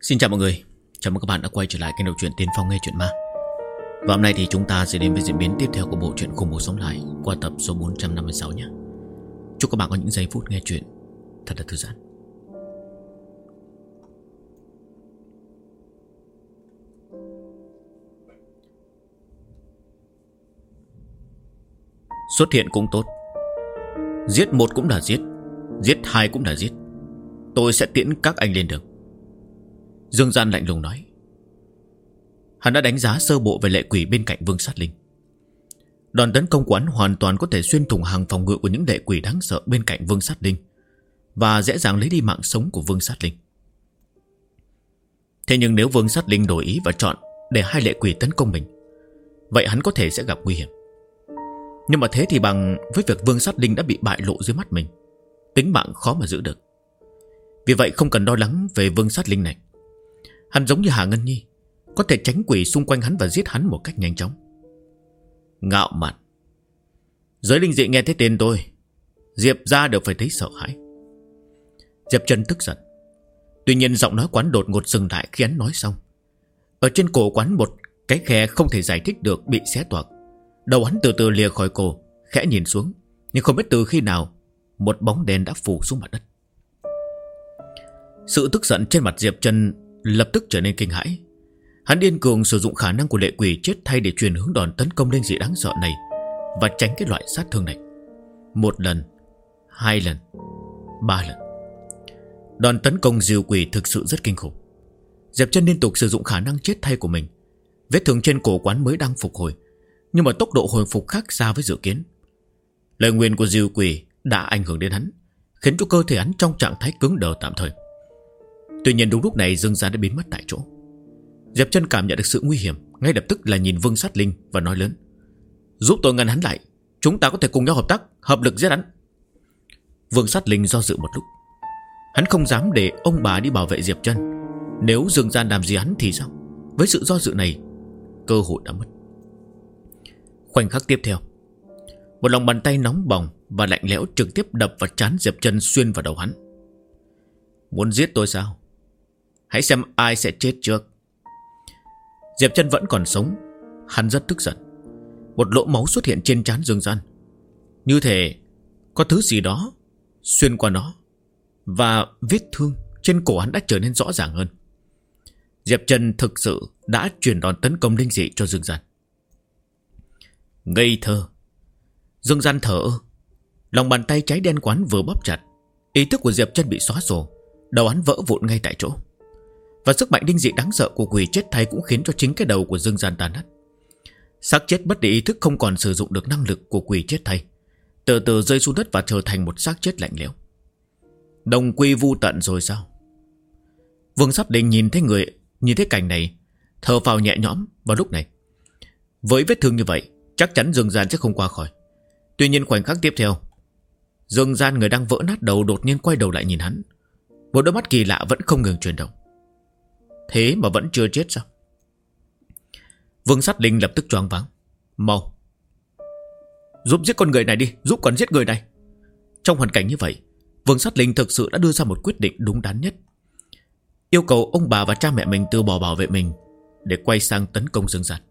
Xin chào mọi người, chào mừng các bạn đã quay trở lại kênh đọc truyện Tiên Phong nghe truyện ma. Và hôm nay thì chúng ta sẽ đến với diễn biến tiếp theo của bộ truyện Khủng Bố Sống Lại qua tập số 456 nhé. Chúc các bạn có những giây phút nghe truyện thật là thư giãn. Xuất hiện cũng tốt, giết một cũng là giết, giết hai cũng là giết. Tôi sẽ tiễn các anh lên đường. Dương Gian lạnh lùng nói. Hắn đã đánh giá sơ bộ về lệ quỷ bên cạnh Vương Sát Linh. Đòn tấn công của hắn hoàn toàn có thể xuyên thủng hàng phòng ngự của những lệ quỷ đáng sợ bên cạnh Vương Sát Linh, và dễ dàng lấy đi mạng sống của Vương Sát Linh. Thế nhưng nếu Vương Sát Linh đổi ý và chọn để hai lệ quỷ tấn công mình, vậy hắn có thể sẽ gặp nguy hiểm. Nhưng mà thế thì bằng với việc Vương Sát Linh đã bị bại lộ dưới mắt mình, tính mạng khó mà giữ được. Vì vậy không cần lo lắng về Vương Sát Linh này. Hắn giống như Hà Ngân Nhi, có thể tránh quỷ xung quanh hắn và giết hắn một cách nhanh chóng. Ngạo mạn. Giới linh dị nghe thấy tên tôi, Diệp ra đều phải thấy sợ hãi. Diệp Trần tức giận. Tuy nhiên giọng nói quán đột ngột dừng lại khi hắn nói xong. Ở trên cổ quán một cái khe không thể giải thích được bị xé toạc. Đầu hắn từ từ lìa khỏi cổ, khẽ nhìn xuống, nhưng không biết từ khi nào một bóng đen đã phủ xuống mặt đất. Sự tức giận trên mặt Diệp Trần lập tức trở nên kinh hãi. Hắn điên cuồng sử dụng khả năng của lệ quỷ chết thay để truyền hướng đòn tấn công linh dị đáng sợ này và tránh cái loại sát thương này. Một lần, hai lần, ba lần. Đòn tấn công diều quỷ thực sự rất kinh khủng. Diệp Trần liên tục sử dụng khả năng chết thay của mình. Vết thương trên cổ quán mới đang phục hồi, nhưng mà tốc độ hồi phục khác xa với dự kiến. Lời nguyền của diều quỷ đã ảnh hưởng đến hắn, khiến cho cơ thể hắn trong trạng thái cứng đờ tạm thời. Tuy nhiên đúng lúc này Dương Gian đã biến mất tại chỗ. Diệp Trần cảm nhận được sự nguy hiểm, ngay lập tức là nhìn Vương Sát Linh và nói lớn. Giúp tôi ngăn hắn lại, chúng ta có thể cùng nhau hợp tác, hợp lực giết hắn. Vương Sát Linh do dự một lúc. Hắn không dám để ông bà đi bảo vệ Diệp Trần. Nếu Dương Gian làm gì hắn thì sao? Với sự do dự này, cơ hội đã mất. Khoảnh khắc tiếp theo, một lòng bàn tay nóng bỏng và lạnh lẽo trực tiếp đập vào trán Diệp Trần, xuyên vào đầu hắn. Muốn giết tôi sao? Hãy xem ai sẽ chết trước. Diệp Trần vẫn còn sống. Hắn rất tức giận. Một lỗ máu xuất hiện trên trán Dương Gian, như thể có thứ gì đó xuyên qua nó, và vết thương trên cổ hắn đã trở nên rõ ràng hơn. Diệp Trần thực sự đã chuyển đòn tấn công linh dị cho Dương Gian. Ngây thơ. Dương Gian thở ơ. Lòng bàn tay cháy đen quán vừa bóp chặt, ý thức của Diệp Trần bị xóa sổ. Đầu hắn vỡ vụn ngay tại chỗ. Và sức mạnh linh dị đáng sợ của quỷ chết thay cũng khiến cho chính cái đầu của Dương Gian tan nát. Xác chết mất đi ý thức, không còn sử dụng được năng lực của quỷ chết thay, từ từ rơi xuống đất và trở thành một xác chết lạnh lẽo. Đồng quy vu tận rồi sao? Vương Sát Linh nhìn thấy cảnh này, thở phào nhẹ nhõm vào lúc này. Với vết thương như vậy, chắc chắn Dương Gian sẽ không qua khỏi. Tuy nhiên khoảnh khắc tiếp theo, Dương Gian người đang vỡ nát đầu đột nhiên quay đầu lại nhìn hắn. Một đôi mắt kỳ lạ vẫn không ngừng chuyển động. Thế mà vẫn chưa chết sao? Vương Sát Linh lập tức choáng váng. Mau, giúp giết con người này đi, giúp con giết người này. Trong hoàn cảnh như vậy, Vương Sát Linh thực sự đã đưa ra một quyết định đúng đắn nhất. Yêu cầu ông bà và cha mẹ mình từ bỏ bảo vệ mình để quay sang tấn công Dương Gian.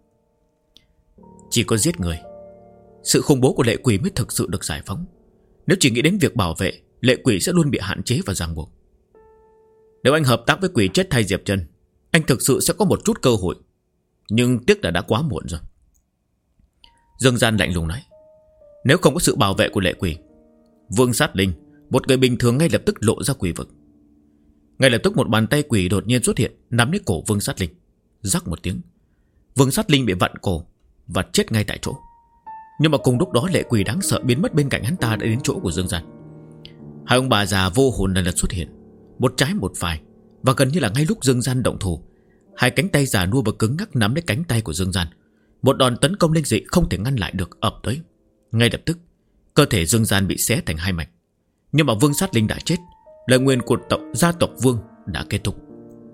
Chỉ có giết người, sự khủng bố của lệ quỷ mới thực sự được giải phóng. Nếu chỉ nghĩ đến việc bảo vệ, lệ quỷ sẽ luôn bị hạn chế và ràng buộc. Nếu anh hợp tác với quỷ chết thay Diệp Trần, anh thực sự sẽ có một chút cơ hội. Nhưng tiếc là đã quá muộn rồi. Dương Gian lạnh lùng nói. Nếu không có sự bảo vệ của lệ quỷ, Vương Sát Linh, một người bình thường, ngay lập tức lộ ra quỷ vực. Ngay lập tức một bàn tay quỷ đột nhiên xuất hiện, nắm lấy cổ Vương Sát Linh. Rắc một tiếng, Vương Sát Linh bị vặn cổ và chết ngay tại chỗ. Nhưng mà cùng lúc đó lệ quỷ đáng sợ biến mất bên cạnh hắn ta đã đến chỗ của Dương Gian. Hai ông bà già vô hồn lần lượt xuất hiện, một trái một phải, và gần như là ngay lúc Dương Gian động thủ, hai cánh tay già nua và cứng ngắc nắm lấy cánh tay của Dương Gian. Một đòn tấn công linh dị không thể ngăn lại được ập tới. Ngay lập tức, cơ thể Dương Gian bị xé thành hai mảnh. Nhưng mà Vương Sát Linh đã chết, lời nguyền của gia tộc Vương đã kết thúc.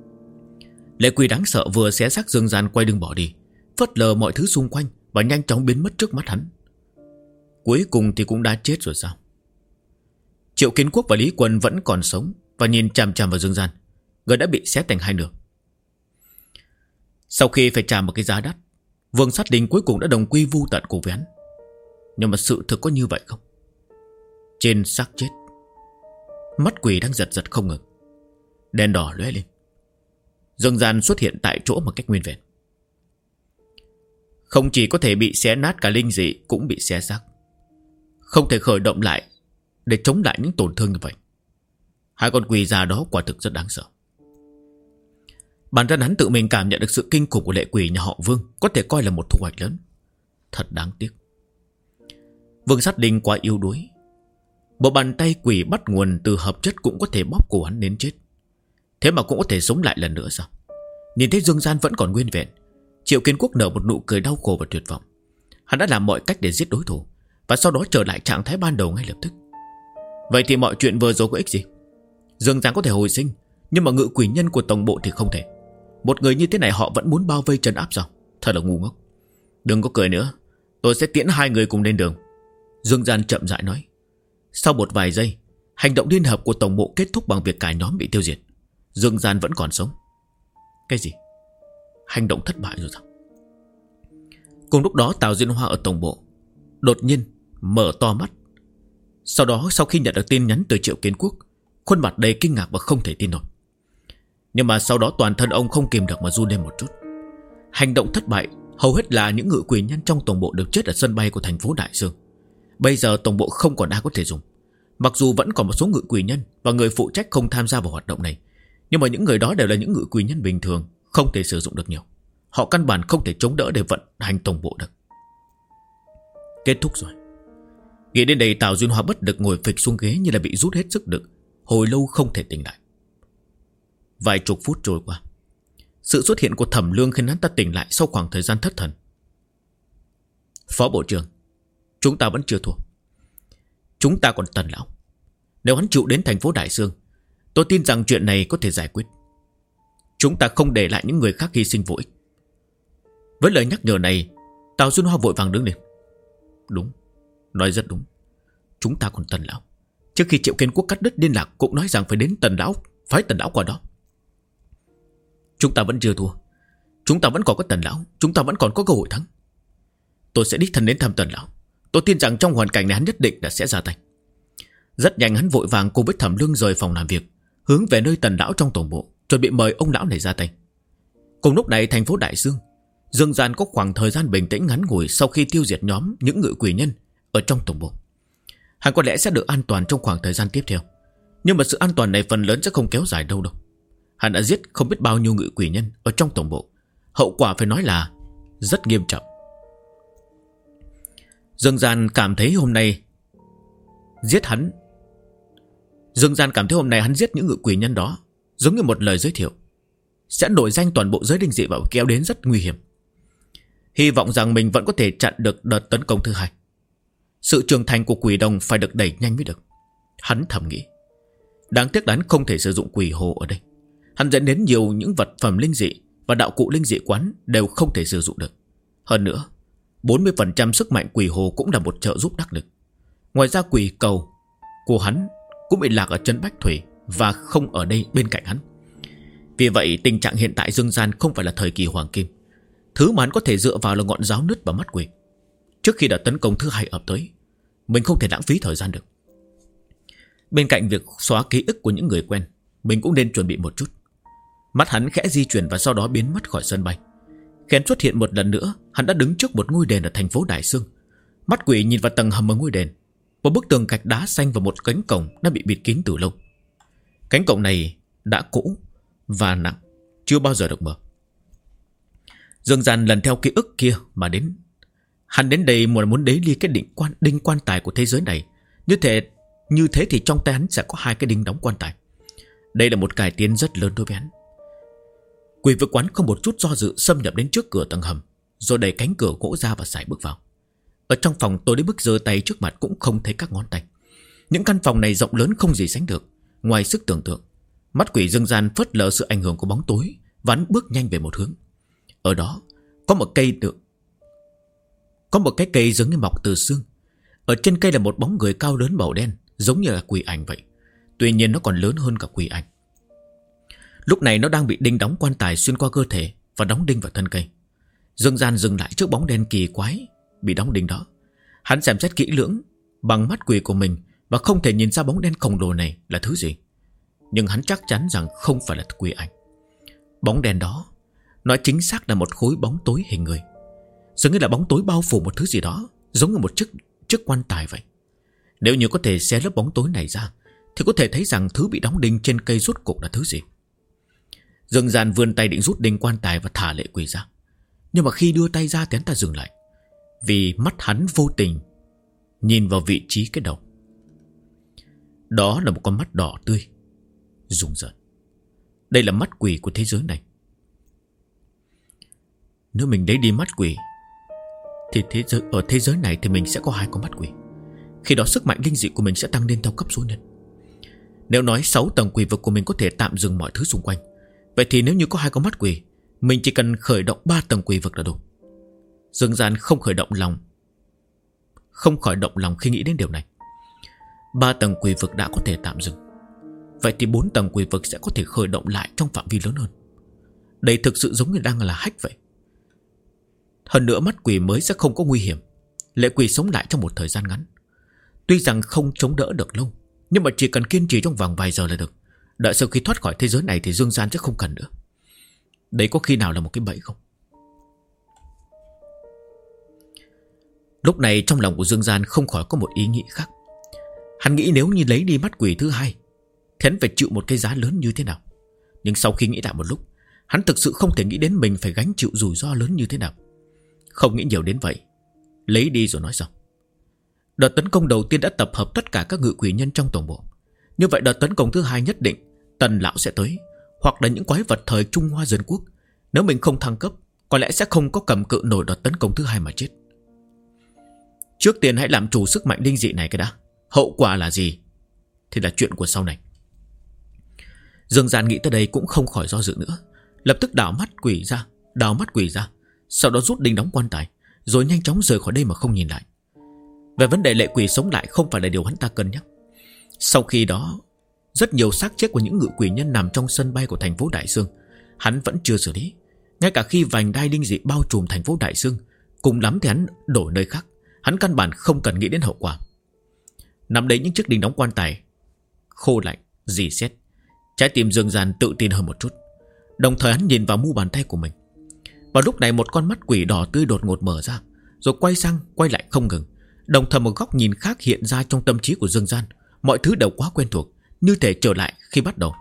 Lệ quỷ đáng sợ vừa xé xác Dương Gian quay lưng bỏ đi, phớt lờ mọi thứ xung quanh và nhanh chóng biến mất trước mắt hắn. Cuối cùng thì cũng đã chết rồi sao? Triệu Kiến Quốc và Lý Quân vẫn còn sống và nhìn chằm chằm vào Dương Gian. Người đã bị xé thành hai nửa, Sau khi phải trả một cái giá đắt, Vương Sát Linh cuối cùng đã đồng quy vu tận cùng với hắn. Nhưng mà sự thực có như vậy không? Trên xác chết, mắt quỷ đang giật giật không ngừng. Đèn đỏ lóe lên. Dương gian xuất hiện tại chỗ một cách nguyên vẹn. Không chỉ có thể bị xé nát cả linh dị, cũng bị xé xác. Không thể khởi động lại để chống lại những tổn thương như vậy. Hai con quỷ già đó quả thực rất đáng sợ. Bản thân hắn tự mình cảm nhận được sự kinh khủng của lệ quỷ nhà họ Vương, có thể coi là một thu hoạch lớn. Thật đáng tiếc. Vương Sát Linh quá yếu đuối. Một bàn tay quỷ bắt nguồn từ hợp chất cũng có thể bóp cổ hắn đến chết. Thế mà cũng có thể sống lại lần nữa sao? Nhìn thấy dương gian vẫn còn nguyên vẹn, Triệu Kiến Quốc nở một nụ cười đau khổ và tuyệt vọng. Hắn đã làm mọi cách để giết đối thủ, và sau đó trở lại trạng thái ban đầu ngay lập tức. Vậy thì mọi chuyện vừa rồi có ích gì? Dương gian có thể hồi sinh, nhưng mà ngự quỷ nhân của tổng bộ thì không thể. Một người như thế này họ vẫn muốn bao vây trấn áp sao? Thật là ngu ngốc. Đừng có cười nữa, tôi sẽ tiễn hai người cùng lên đường. Dương gian chậm rãi nói. Sau một vài giây, hành động liên hợp của tổng bộ kết thúc bằng việc cả nhóm bị tiêu diệt. Dương gian vẫn còn sống. Cái gì? Hành động thất bại rồi sao? Cùng lúc đó Tào Diên Hoa ở tổng bộ đột nhiên mở to mắt. Sau đó sau khi nhận được tin nhắn từ Triệu Kiến Quốc, khuôn mặt đầy kinh ngạc và không thể tin nổi. Nhưng mà sau đó toàn thân ông không kìm được mà run lên một chút. Hành động thất bại. Hầu hết là những ngự quỷ nhân trong tổng bộ đều chết ở sân bay của thành phố Đại Dương. Bây giờ tổng bộ không còn ai có thể dùng. Mặc dù vẫn còn một số ngự quỷ nhân và người phụ trách không tham gia vào hoạt động này, nhưng mà những người đó đều là những ngự quỷ nhân bình thường, không thể sử dụng được nhiều. Họ căn bản không thể chống đỡ để vận hành tổng bộ được. Kết thúc rồi. Nghĩ đến đây Tào Duyên Hoa bất lực ngồi phịch xuống ghế như là bị rút hết sức lực, hồi lâu không thể tỉnh lại. Vài chục phút trôi qua, sự xuất hiện của Thẩm Lương khiến hắn ta tỉnh lại sau khoảng thời gian thất thần. Phó Bộ trưởng, chúng ta vẫn chưa thua. Chúng ta còn Tần lão. Nếu hắn chịu đến thành phố Đại Dương, tôi tin rằng chuyện này có thể giải quyết. Chúng ta không để lại những người khác hy sinh vô ích. Với lời nhắc nhở này, Tào Duyên Hoa vội vàng đứng lên. Đúng, nói rất đúng. Chúng ta còn Tần lão. Trước khi Triệu Kiến Quốc cắt đứt liên lạc cũng nói rằng phải đến Tần lão, phái Tần lão qua đó. Chúng ta vẫn chưa thua. Chúng ta vẫn còn có Tần lão. Chúng ta vẫn còn có cơ hội thắng. Tôi sẽ đích thân đến thăm Tần lão. Tôi tin rằng trong hoàn cảnh này hắn nhất định đã sẽ ra tay. Rất nhanh hắn vội vàng cùng với Thẩm Lương rời phòng làm việc, hướng về nơi Tần lão trong tổng bộ, chuẩn bị mời ông lão này ra tay. Cùng lúc này thành phố Đại Dương, Dương gian có khoảng thời gian bình tĩnh ngắn ngủi sau khi tiêu diệt nhóm những ngự quỷ nhân ở trong tổng bộ. Hắn có lẽ sẽ được an toàn trong khoảng thời gian tiếp theo, nhưng mà sự an toàn này phần lớn sẽ không kéo dài đâu. Hắn đã giết không biết bao nhiêu ngự quỷ nhân ở trong tổng bộ. Hậu quả phải nói là rất nghiêm trọng. Dương gian cảm thấy hôm nay hắn giết những ngự quỷ nhân đó giống như một lời giới thiệu, sẽ nổi danh toàn bộ giới linh dị và kéo đến rất nguy hiểm. Hy vọng rằng mình vẫn có thể chặn được đợt tấn công thứ hai. Sự trưởng thành của quỷ đồng phải được đẩy nhanh mới được. Hắn thầm nghĩ. Đáng tiếc hắn không thể sử dụng quỷ hồ ở đây. Hắn dẫn đến nhiều những vật phẩm linh dị và đạo cụ linh dị quán đều không thể sử dụng được. Hơn nữa, 40% sức mạnh quỷ hồ cũng là một trợ giúp đắc lực. Ngoài ra quỷ cầu của hắn cũng bị lạc ở chân Bách Thủy và không ở đây bên cạnh hắn. Vì vậy tình trạng hiện tại Dương gian không phải là thời kỳ hoàng kim. Thứ mà hắn có thể dựa vào là ngọn giáo nứt và mắt quỷ. Trước khi đợt tấn công thứ hai ập tới, mình không thể lãng phí thời gian được. Bên cạnh việc xóa ký ức của những người quen, mình cũng nên chuẩn bị một chút. Mắt hắn khẽ di chuyển và sau đó biến mất khỏi sân bay. Khi xuất hiện một lần nữa, hắn đã đứng trước một ngôi đền ở thành phố Đại Dương. Mắt quỷ nhìn vào tầng hầm ở ngôi đền. Một bức tường gạch đá xanh và một cánh cổng đã bị bịt kín từ lâu. Cánh cổng này đã cũ và nặng, chưa bao giờ được mở. Dương gian lần theo ký ức kia mà đến. Hắn đến đây muốn đế ly cái đinh quan tài của thế giới này. Như thế thì trong tay hắn sẽ có hai cái đinh đóng quan tài. Đây là một cải tiến rất lớn đối với hắn. Quỷ vực quán không một chút do dự xâm nhập đến trước cửa tầng hầm, rồi đẩy cánh cửa gỗ ra và sải bước vào. Ở trong phòng tôi đến mức giơ tay trước mặt cũng không thấy các ngón tay. Những căn phòng này rộng lớn không gì sánh được, ngoài sức tưởng tượng. Mắt quỷ Dương gian phớt lờ sự ảnh hưởng của bóng tối, và hắn bước nhanh về một hướng. Ở đó có một cái cây giống như mọc từ xương. Ở trên cây là một bóng người cao lớn màu đen, giống như là quỷ ảnh vậy. Tuy nhiên nó còn lớn hơn cả quỷ ảnh. Lúc này nó đang bị đinh đóng quan tài xuyên qua cơ thể, và đóng đinh vào thân cây. Dương Gian dừng lại trước bóng đen kỳ quái bị đóng đinh đó. Hắn xem xét kỹ lưỡng bằng mắt quỷ của mình và không thể nhìn ra bóng đen khổng lồ này là thứ gì. Nhưng hắn chắc chắn rằng không phải là quỷ ảnh. Bóng đen đó, nói chính xác là một khối bóng tối hình người. Dường như là bóng tối bao phủ một thứ gì đó, giống như một chiếc quan tài vậy. Nếu như có thể xé lớp bóng tối này ra, thì có thể thấy rằng thứ bị đóng đinh trên cây rốt cục là thứ gì. Dương Gian vươn tay định rút đinh quan tài và thả lệ quỷ ra. Nhưng mà khi đưa tay ra thì hắn ta dừng lại, vì mắt hắn vô tình nhìn vào vị trí cái đầu. Đó là một con mắt đỏ tươi, rùng rợn. Đây là mắt quỷ của thế giới này. Nếu mình lấy đi mắt quỷ thì ở thế giới này thì mình sẽ có 2 con mắt quỷ. Khi đó sức mạnh linh dị của mình sẽ tăng lên theo cấp số nhân. Nếu nói 6 tầng quỷ vực của mình có thể tạm dừng mọi thứ xung quanh, vậy thì nếu như có 2 con mắt quỷ, mình chỉ cần khởi động 3 tầng quỷ vực là đủ. Dương Gian không khỏi động lòng khi nghĩ đến điều này. 3 tầng quỷ vực đã có thể tạm dừng, vậy thì 4 tầng quỷ vực sẽ có thể khởi động lại trong phạm vi lớn hơn. Đây thực sự giống như đang là hack vậy. Hơn nữa mắt quỷ mới sẽ không có nguy hiểm. Lệ quỷ sống lại trong một thời gian ngắn. Tuy rằng không chống đỡ được lâu, nhưng mà chỉ cần kiên trì trong vòng vài giờ là được. Đợi sau khi thoát khỏi thế giới này thì Dương Gian sẽ không cần nữa. Đấy có khi nào là một cái bẫy không? Lúc này trong lòng của Dương Gian không khỏi có một ý nghĩ khác. Hắn nghĩ nếu như lấy đi mắt quỷ thứ 2 thì hắn phải chịu một cái giá lớn như thế nào. Nhưng sau khi nghĩ lại một lúc, hắn thực sự không thể nghĩ đến mình phải gánh chịu rủi ro lớn như thế nào. Không nghĩ nhiều đến vậy, lấy đi rồi nói sau. Đợt tấn công đầu tiên đã tập hợp tất cả các ngự quỷ nhân trong tổng bộ. Như vậy đợt tấn công thứ 2 nhất định Tần lão sẽ tới, hoặc là những quái vật thời Trung Hoa Dân Quốc. Nếu mình không thăng cấp, có lẽ sẽ không có cầm cự nổi đợt tấn công thứ 2 mà chết. Trước tiên hãy làm chủ sức mạnh linh dị này cái đã. Hậu quả là gì thì là chuyện của sau này. Dương Gian nghĩ tới đây cũng không khỏi do dự nữa, lập tức đảo mắt quỷ ra, sau đó rút đinh đóng quan tài, rồi nhanh chóng rời khỏi đây mà không nhìn lại. Về vấn đề lệ quỷ sống lại không phải là điều hắn ta cân nhắc. Sau khi đó, rất nhiều xác chết của những ngự quỷ nhân nằm trong sân bay của thành phố Đại Sương hắn vẫn chưa xử lý. Ngay cả khi vành đai linh dị bao trùm thành phố Đại Sương, cùng lắm thì hắn đổi nơi khác. Hắn căn bản không cần nghĩ đến hậu quả. Nằm đấy những chiếc đinh đóng quan tài khô lạnh, rỉ sét, trái tim Dương Gian tự tin hơn một chút. Đồng thời hắn nhìn vào mu bàn tay của mình. Vào lúc này một con mắt quỷ đỏ tươi đột ngột mở ra, rồi quay sang quay lại không ngừng. Đồng thời một góc nhìn khác hiện ra trong tâm trí của Dương Gian. Mọi thứ đều quá quen thuộc, như thể trở lại khi bắt đầu.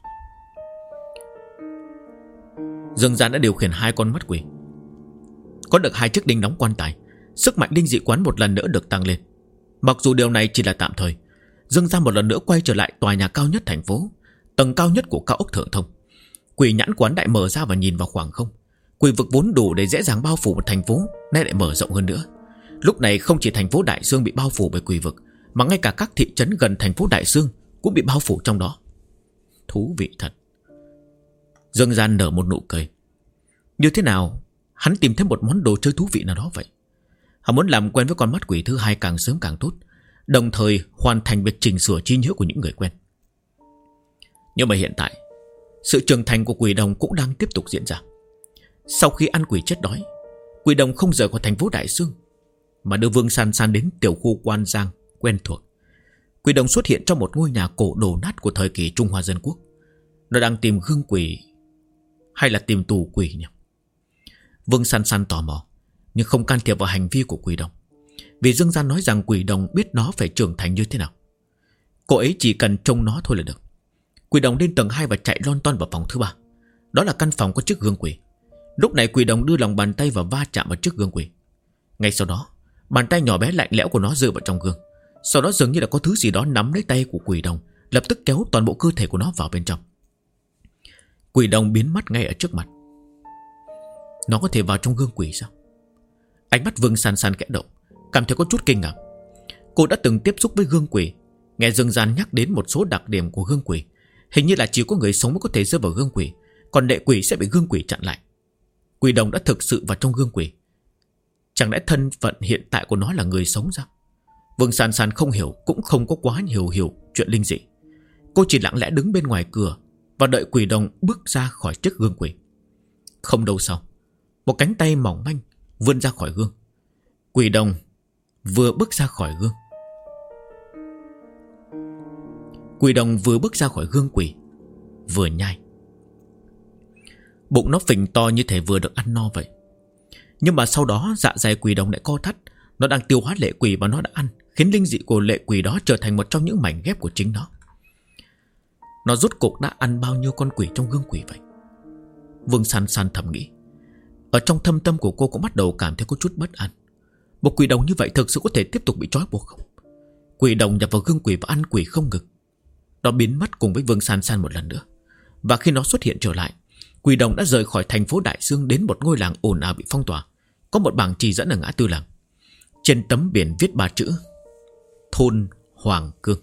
Dương Gian đã điều khiển 2 con mắt quỷ. Có được 2 chiếc đinh đóng quan tài, sức mạnh linh dị quán một lần nữa được tăng lên. Mặc dù điều này chỉ là tạm thời, Dương Gian một lần nữa quay trở lại tòa nhà cao nhất thành phố, tầng cao nhất của cao ốc Thượng Thông. Quỷ nhãn quán đại mở ra và nhìn vào khoảng không. Quỷ vực vốn đủ để dễ dàng bao phủ một thành phố, nay lại mở rộng hơn nữa. Lúc này không chỉ thành phố Đại Sương bị bao phủ bởi quỷ vực, mà ngay cả các thị trấn gần thành phố Đại Sương cũng bị bao phủ trong đó. Thú vị thật. Dương Gian nở một nụ cười. Như thế nào hắn tìm thấy một món đồ chơi thú vị nào đó vậy. Hắn muốn làm quen với con mắt quỷ thứ 2 càng sớm càng tốt, đồng thời hoàn thành việc chỉnh sửa trí nhớ của những người quen. Nhưng mà hiện tại, sự trưởng thành của quỷ đồng cũng đang tiếp tục diễn ra. Sau khi ăn quỷ chết đói, quỷ đồng không rời khỏi thành phố Đại Sương, mà đưa Vương San San đến tiểu khu Quan Giang quen thuộc. Quỷ đồng xuất hiện trong một ngôi nhà cổ đổ nát của thời kỳ Trung Hoa Dân Quốc. Nó đang tìm gương quỷ hay là tìm tù quỷ nhỉ? Vương San San tò mò, nhưng không can thiệp vào hành vi của quỷ đồng, vì Dương Gian nói rằng quỷ đồng biết nó phải trưởng thành như thế nào. Cô ấy chỉ cần trông nó thôi là được. Quỷ đồng lên tầng 2 và chạy lon ton vào phòng thứ 3. Đó là căn phòng có chiếc gương quỷ. Lúc này quỷ đồng đưa lòng bàn tay và va chạm vào chiếc gương quỷ. Ngay sau đó, bàn tay nhỏ bé lạnh lẽo của nó rơi vào trong gương. Sau đó dường như là có thứ gì đó nắm lấy tay của quỷ đồng, lập tức kéo toàn bộ cơ thể của nó vào bên trong. Quỷ đồng biến mất ngay ở trước mặt. Nó có thể vào trong gương quỷ sao? Ánh mắt Vương San San khẽ động, cảm thấy có chút kinh ngạc. Cô đã từng tiếp xúc với gương quỷ, nghe Dương Gian nhắc đến một số đặc điểm của gương quỷ. Hình như là chỉ có người sống mới có thể rơi vào gương quỷ, còn lệ quỷ sẽ bị gương quỷ chặn lại. Quỷ đồng đã thực sự vào trong gương quỷ. Chẳng lẽ thân phận hiện tại của nó là người sống sao? Vương San San không hiểu, cũng không có quá hiểu chuyện linh dị. Cô chỉ lặng lẽ đứng bên ngoài cửa và đợi quỷ đồng bước ra khỏi chiếc gương quỷ. Không đâu sau, một cánh tay mỏng manh vươn ra khỏi gương. Quỷ đồng vừa bước ra khỏi gương. Quỷ đồng vừa bước ra khỏi gương quỷ, vừa nhai. Bụng nó phình to như thể vừa được ăn no vậy. Nhưng mà sau đó dạ dày quỷ đồng lại co thắt. Nó đang tiêu hóa lệ quỷ mà nó đã ăn, khiến linh dị của lệ quỷ đó trở thành một trong những mảnh ghép của chính nó. Nó rốt cuộc đã ăn bao nhiêu con quỷ trong gương quỷ vậy? Vương San San thầm nghĩ. Ở trong thâm tâm của cô cũng bắt đầu cảm thấy có chút bất an. Một quỷ đồng như vậy thực sự có thể tiếp tục bị trói buộc không? Quỷ đồng nhập vào gương quỷ và ăn quỷ không ngừng. Nó biến mất cùng với Vương San San một lần nữa. Và khi nó xuất hiện trở lại, quỷ đồng đã rời khỏi thành phố Đại Dương đến một ngôi làng ồn ào bị phong tỏa. Có một bảng chỉ dẫn ở ngã tư làng. Trên tấm biển viết 3 chữ: Thôn Hoàng Cương.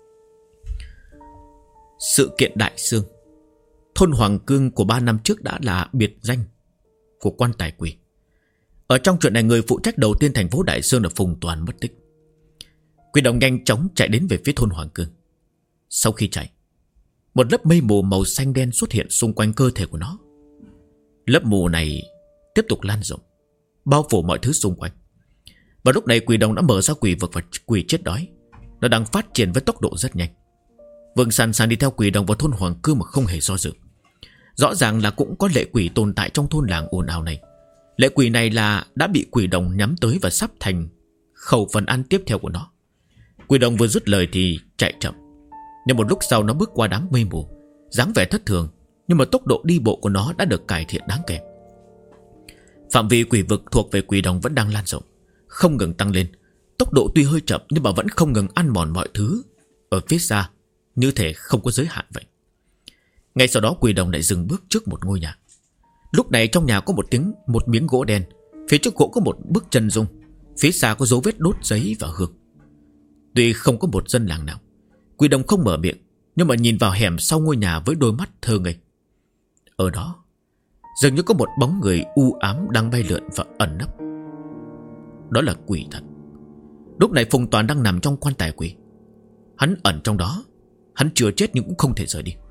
Sự kiện Đại Dương. Thôn Hoàng Cương của 3 năm trước đã là biệt danh của quan tài quỷ. Ở trong chuyện này, người phụ trách đầu tiên thành phố Đại Dương là Phùng Toàn mất tích. Quỷ đồng nhanh chóng chạy đến về phía thôn Hoàng Cương. Sau khi chạy, một lớp mây mù màu xanh đen xuất hiện xung quanh cơ thể của nó. Lớp mù này tiếp tục lan rộng, bao phủ mọi thứ xung quanh. Và lúc này quỷ đồng đã mở ra quỷ vực và quỷ chết đói. Nó đang phát triển với tốc độ rất nhanh. Vương San San đi theo quỷ đồng vào thôn Hoàng Cương mà không hề do dự. Rõ ràng là cũng có lệ quỷ tồn tại trong thôn làng ồn ào này. Lệ quỷ này là đã bị quỷ đồng nhắm tới và sắp thành khẩu phần ăn tiếp theo của nó. Quỷ đồng vừa dứt lời thì chạy chậm. Nhưng một lúc sau nó bước qua đám mây mù, dáng vẻ thất thường, nhưng mà tốc độ đi bộ của nó đã được cải thiện đáng kể. Phạm vi quỷ vực thuộc về quỷ đồng vẫn đang lan rộng, không ngừng tăng lên. Tốc độ tuy hơi chậm nhưng mà vẫn không ngừng ăn mòn mọi thứ ở phía xa, như thể không có giới hạn vậy. Ngay sau đó quỷ đồng lại dừng bước trước một ngôi nhà. Lúc này trong nhà có một miếng gỗ đen. Phía trước gỗ có một bức chân dung. Phía xa có dấu vết đốt giấy và hương. Tuy không có một dân làng nào, quỷ đồng không mở miệng, nhưng mà nhìn vào hẻm sau ngôi nhà với đôi mắt thơ ngây. Ở đó dường như có một bóng người u ám đang bay lượn và ẩn nấp. Đó là quỷ thật. Lúc này Phùng Toàn đang nằm trong quan tài quỷ. Hắn ẩn trong đó. Hắn chưa chết nhưng cũng không thể rời đi.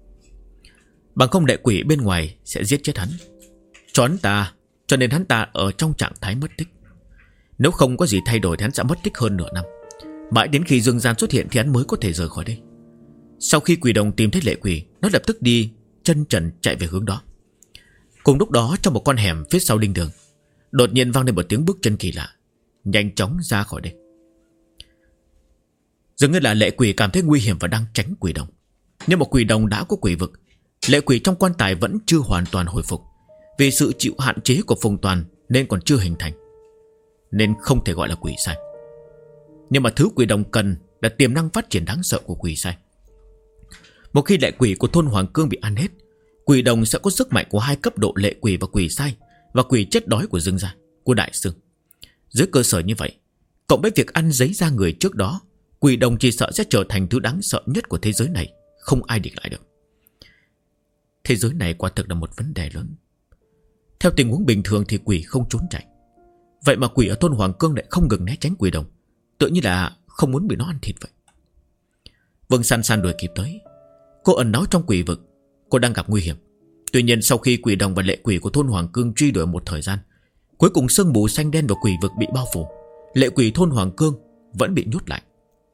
Bằng không lệ quỷ bên ngoài sẽ giết chết hắn, cho nên hắn ta ở trong trạng thái mất tích. Nếu không có gì thay đổi thì hắn sẽ mất tích hơn nửa năm. Mãi đến khi dương gian xuất hiện thì hắn mới có thể rời khỏi đây. Sau khi quỷ đồng tìm thấy lệ quỷ, nó lập tức đi chân trần chạy về hướng đó. Cùng lúc đó, trong một con hẻm phía sau đinh đường, đột nhiên vang lên một tiếng bước chân kỳ lạ, nhanh chóng ra khỏi đây. Dường như là lệ quỷ cảm thấy nguy hiểm và đang tránh quỷ đồng. Nhưng mà quỷ đồng đã có quỷ vực. Lệ quỷ trong quan tài vẫn chưa hoàn toàn hồi phục. Vì sự chịu hạn chế của Phùng Toàn nên còn chưa hình thành, nên không thể gọi là quỷ sai. Nhưng mà thứ quỷ đồng cần là tiềm năng phát triển đáng sợ của quỷ sai. Một khi lệ quỷ của thôn Hoàng Cương bị ăn hết, quỷ đồng sẽ có sức mạnh của 2 cấp độ lệ quỷ và quỷ sai, và quỷ chết đói của Dương gia, của Đại Dương. Dưới cơ sở như vậy, cộng với việc ăn giấy da người trước đó, quỷ đồng chỉ sợ sẽ trở thành thứ đáng sợ nhất của thế giới này, không ai địch lại được. Thế giới này quả thực là một vấn đề lớn. Theo tình huống bình thường thì quỷ không trốn chạy. Vậy mà quỷ ở thôn Hoàng Cương lại không ngừng né tránh quỷ đồng, tự như là không muốn bị nó ăn thịt vậy. Vương San San đuổi kịp tới. Cô ẩn náu trong quỷ vực. Cô đang gặp nguy hiểm. Tuy nhiên sau khi quỷ đồng và lệ quỷ của thôn Hoàng Cương truy đuổi một thời gian, cuối cùng sương mù xanh đen và quỷ vực bị bao phủ. Lệ quỷ thôn Hoàng Cương vẫn bị nhốt lại.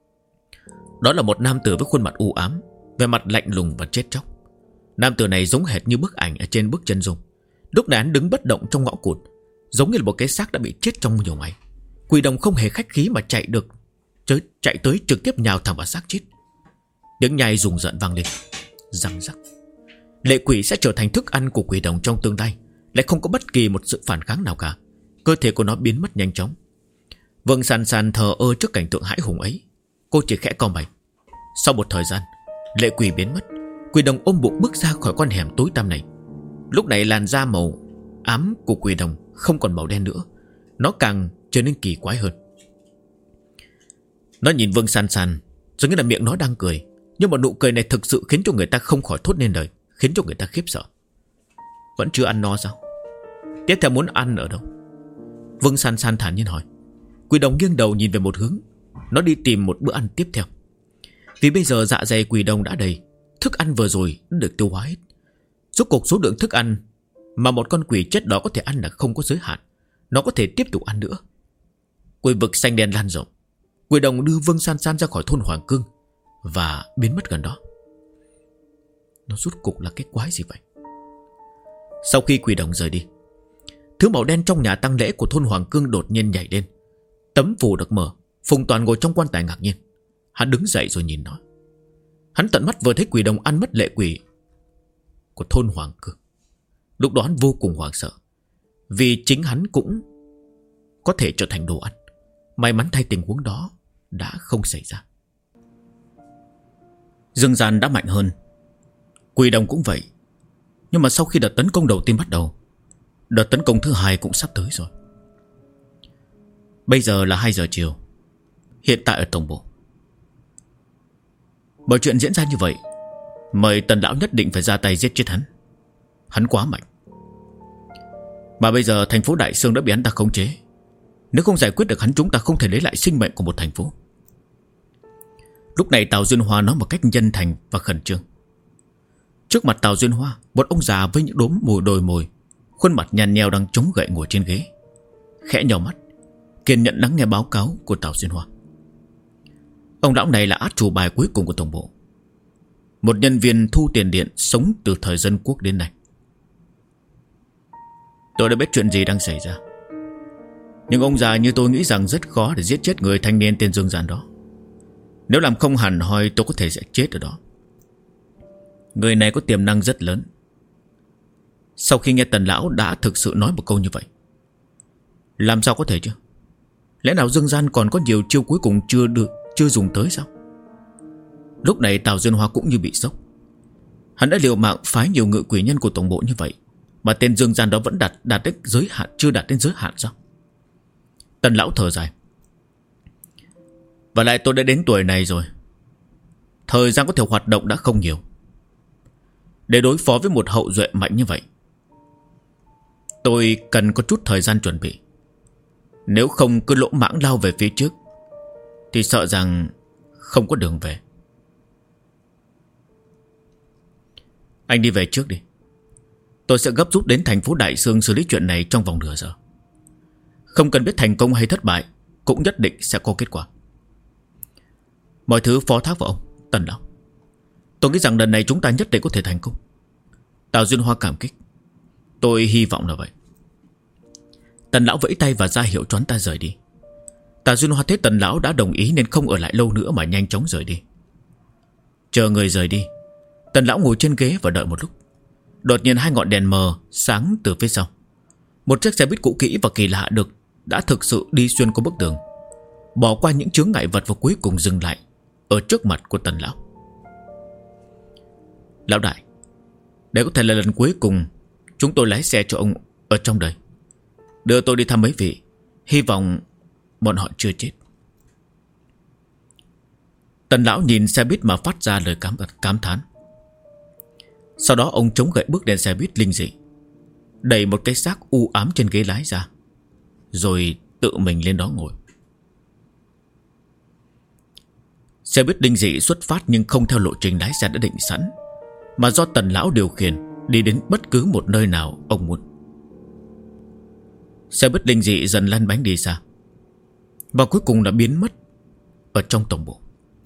Đó là một nam tử với khuôn mặt u ám, vẻ mặt lạnh lùng và chết chóc. Nam tử này giống hệt như bức ảnh ở trên bức chân dung. Lúc này hắn đứng bất động trong ngõ cụt, giống như là một cái xác đã bị chết trong nhiều ngày. Quỷ đồng không hề khách khí mà chạy tới trực tiếp nhào thẳng vào xác chết. Tiếng nhai rùng rợn vang lên, răng rắc. Lệ quỷ sẽ trở thành thức ăn của quỷ đồng trong tương lai, lại không có bất kỳ một sự phản kháng nào cả. Cơ thể của nó biến mất nhanh chóng. Vương San San thờ ơ trước cảnh tượng hãi hùng ấy. Cô chỉ khẽ cau mày. Sau một thời gian, lệ quỷ biến mất. Quỷ đồng ôm bụng bước ra khỏi con hẻm tối tăm này. Lúc này làn da màu ám của quỷ đồng không còn màu đen nữa. Nó càng trở nên kỳ quái hơn. Nó nhìn Vương San San, dường như là miệng nó đang cười, nhưng mà nụ cười này thực sự khiến cho người ta không khỏi thốt nên lời, khiến cho người ta khiếp sợ. Vẫn chưa ăn no sao? Tiếp theo muốn ăn ở đâu? Vương San San thản nhiên hỏi. Quỷ đồng nghiêng đầu nhìn về một hướng. Nó đi tìm một bữa ăn tiếp theo. Vì bây giờ dạ dày quỷ đồng đã đầy, thức ăn vừa rồi đã được tiêu hóa hết. Rốt cuộc số lượng thức ăn Mà một con quỷ chết đó có thể ăn là không có giới hạn. Nó có thể tiếp tục ăn nữa. Quỷ vực xanh đen lan rộng. Quỷ đồng đưa Vương San San ra khỏi thôn Hoàng Cương và biến mất gần đó. Nó rốt cục là cái quái gì vậy? Sau khi quỷ đồng rời đi, thứ màu đen trong nhà tang lễ của thôn Hoàng Cương đột nhiên nhảy lên. Tấm phủ được mở. Phùng Toàn ngồi trong quan tài ngạc nhiên. Hắn đứng dậy rồi nhìn nó. Hắn tận mắt vừa thấy quỷ đồng ăn mất lệ quỷ của thôn Hoàng Cương. Lúc đó hắn vô cùng hoảng sợ, vì chính hắn cũng có thể trở thành đồ ăn. May mắn thay tình huống đó đã không xảy ra. Dương gian đã mạnh hơn, quỷ đồng cũng vậy. Nhưng mà sau khi đợt tấn công đầu tiên bắt đầu, đợt tấn công thứ hai cũng sắp tới rồi. Bây giờ là 2 giờ chiều. Hiện tại ở tổng bộ. Bởi chuyện diễn ra như vậy, mời Tần lão nhất định phải ra tay giết chết hắn. Hắn quá mạnh. Mà bây giờ thành phố Đại Sương đã bị hắn ta khống chế. Nếu không giải quyết được hắn, chúng ta không thể lấy lại sinh mệnh của một thành phố. Lúc này Tào Duyên Hoa nói một cách chân thành và khẩn trương. Trước mặt Tào Duyên Hoa, một ông già với những đốm mồi đồi mồi, khuôn mặt nhăn nheo đang chống gậy ngồi trên ghế, khẽ nhào mắt, kiên nhẫn lắng nghe báo cáo của Tào Duyên Hoa. Ông lão này là át chủ bài cuối cùng của tổng bộ. Một nhân viên thu tiền điện sống từ thời dân quốc đến nay. Tôi đã biết chuyện gì đang xảy ra, nhưng ông già như tôi nghĩ rằng rất khó để giết chết người thanh niên tên Dương Gian đó. Nếu làm không hẳn hoi, tôi có thể sẽ chết ở đó. Người này có tiềm năng rất lớn. Sau khi nghe Tần lão đã thực sự nói một câu như vậy, làm sao có thể chứ? Lẽ nào Dương Gian còn có nhiều chiêu cuối cùng chưa dùng tới sao? Lúc này Tào Duyên Hoa cũng như bị sốc. Hắn đã liều mạng phái nhiều ngự quỷ nhân của tổng bộ như vậy, mà tên Dương Gian đó vẫn đạt đến giới hạn, chưa đạt đến giới hạn sao? Tần lão thở dài. Và lại tôi đã đến tuổi này rồi, thời gian có thể hoạt động đã không nhiều. Để đối phó với một hậu duệ mạnh như vậy, tôi cần có chút thời gian chuẩn bị. Nếu không cứ lỗ mãng lao về phía trước thì sợ rằng không có đường về. Anh đi về trước đi. Tôi sẽ gấp rút đến thành phố Đại Sương xử lý chuyện này trong vòng nửa giờ. Không cần biết thành công hay thất bại, cũng nhất định sẽ có kết quả. Mọi thứ phó thác vào ông, Tần lão. Tôi nghĩ rằng lần này chúng ta nhất định có thể thành công. Tào Duyên Hoa cảm kích. Tôi hy vọng là vậy. Tần lão vẫy tay và ra hiệu cho hắn ta rời đi. Tào Duyên Hoa thấy Tần lão đã đồng ý nên không ở lại lâu nữa mà nhanh chóng rời đi. Chờ người rời đi, Tần lão ngồi trên ghế và đợi một lúc. Đột nhiên 2 ngọn đèn mờ sáng từ phía sau. Một chiếc xe buýt cũ kỹ và kỳ lạ đã thực sự đi xuyên qua bức tường, bỏ qua những chướng ngại vật và cuối cùng dừng lại ở trước mặt của Tần lão. Lão đại, đây có thể là lần cuối cùng chúng tôi lái xe cho ông ở trong đời. Đưa tôi đi thăm mấy vị, hy vọng bọn họ chưa chết. Tần lão nhìn xe buýt mà phát ra lời cảm thán. Sau đó ông chống gậy bước lên xe buýt linh dị, đẩy một cái xác u ám trên ghế lái ra, rồi tự mình lên đó ngồi. Xe buýt linh dị xuất phát nhưng không theo lộ trình lái xe đã định sẵn, mà do Tần lão điều khiển đi đến bất cứ một nơi nào ông muốn. Xe buýt linh dị dần lăn bánh đi xa, và cuối cùng đã biến mất ở trong tổng bộ.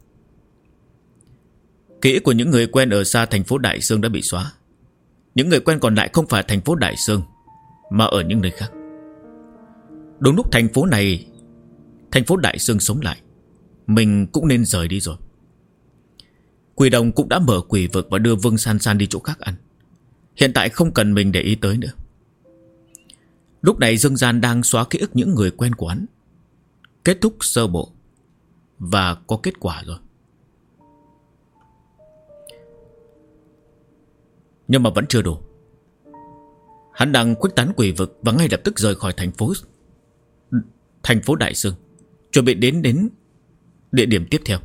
Ký ức của những người quen ở xa thành phố Đại Sương đã bị xóa. Những người quen còn lại không phải thành phố Đại Sương, mà ở những nơi khác. Đúng lúc thành phố Đại Sương sống lại, mình cũng nên rời đi rồi. Quỷ đồng cũng đã mở quỷ vực và đưa Vương San San đi chỗ khác ăn. Hiện tại không cần mình để ý tới nữa. Lúc này Dương Gian đang xóa ký ức những người quen của hắn. Kết thúc sơ bộ và có kết quả rồi. Nhưng mà vẫn chưa đủ. Hắn đang khuếch tán quỷ vực và ngay lập tức rời khỏi thành phố Đại Sương, chuẩn bị đến địa điểm tiếp theo.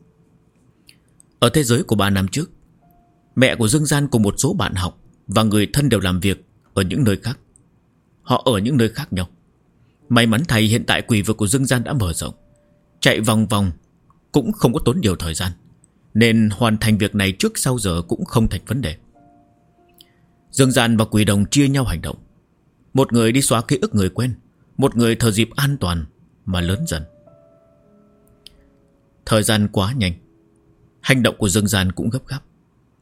Ở thế giới của 3 năm trước, mẹ của Dương Gian cùng một số bạn học và người thân đều làm việc ở những nơi khác. Họ ở những nơi khác nhau. May mắn thay hiện tại quỷ vực của Dương Gian đã mở rộng, chạy vòng vòng cũng không có tốn nhiều thời gian, nên hoàn thành việc này trước sau giờ cũng không thành vấn đề. Dương Gian và Quỷ Đồng chia nhau hành động. Một người đi xóa ký ức người quen, một người thừa dịp an toàn mà lớn dần. Thời gian quá nhanh, hành động của Dương Gian cũng gấp gáp.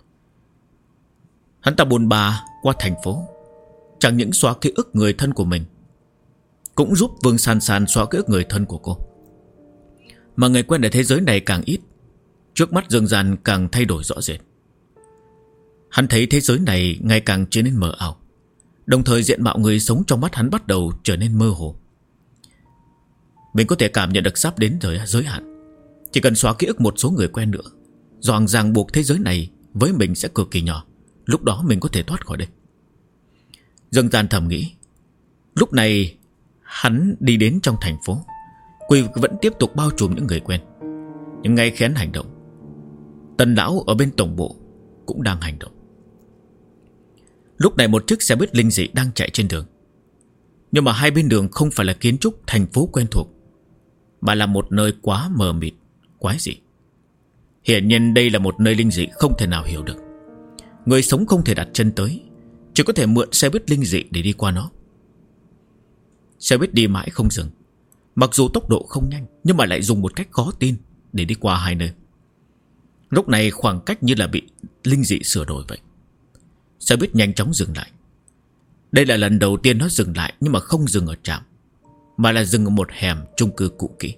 Hắn ta bôn ba qua thành phố, chẳng những xóa ký ức người thân của mình, cũng giúp Vương San San xóa ký ức người thân của cô. Mà người quen ở thế giới này càng ít, trước mắt Dương Gian càng thay đổi rõ rệt. Hắn thấy thế giới này ngày càng trở nên mờ ảo, đồng thời diện mạo người sống trong mắt hắn bắt đầu trở nên mơ hồ. Mình có thể cảm nhận được sắp đến giới hạn. Chỉ cần xóa ký ức một số người quen nữa, ràng buộc thế giới này với mình sẽ cực kỳ nhỏ. Lúc đó mình có thể thoát khỏi đây. Dương Gian thầm nghĩ. Lúc này hắn đi đến trong thành phố, Quỷ vẫn tiếp tục bao trùm những người quen. Nhưng ngay khi hắn hành động, Tần lão ở bên tổng bộ cũng đang hành động. Lúc này một chiếc xe buýt linh dị đang chạy trên đường. Nhưng mà hai bên đường không phải là kiến trúc thành phố quen thuộc, mà là một nơi quá mờ mịt, quái dị. Hiển nhiên đây là một nơi linh dị không thể nào hiểu được. Người sống không thể đặt chân tới, chỉ có thể mượn xe buýt linh dị để đi qua nó. Xe buýt đi mãi không dừng. Mặc dù tốc độ không nhanh, nhưng mà lại dùng một cách khó tin để đi qua hai nơi. Lúc này khoảng cách như là bị linh dị sửa đổi vậy. Xe buýt nhanh chóng dừng lại. Đây là lần đầu tiên nó dừng lại, nhưng mà không dừng ở trạm, mà là dừng ở một hẻm chung cư cũ kỹ.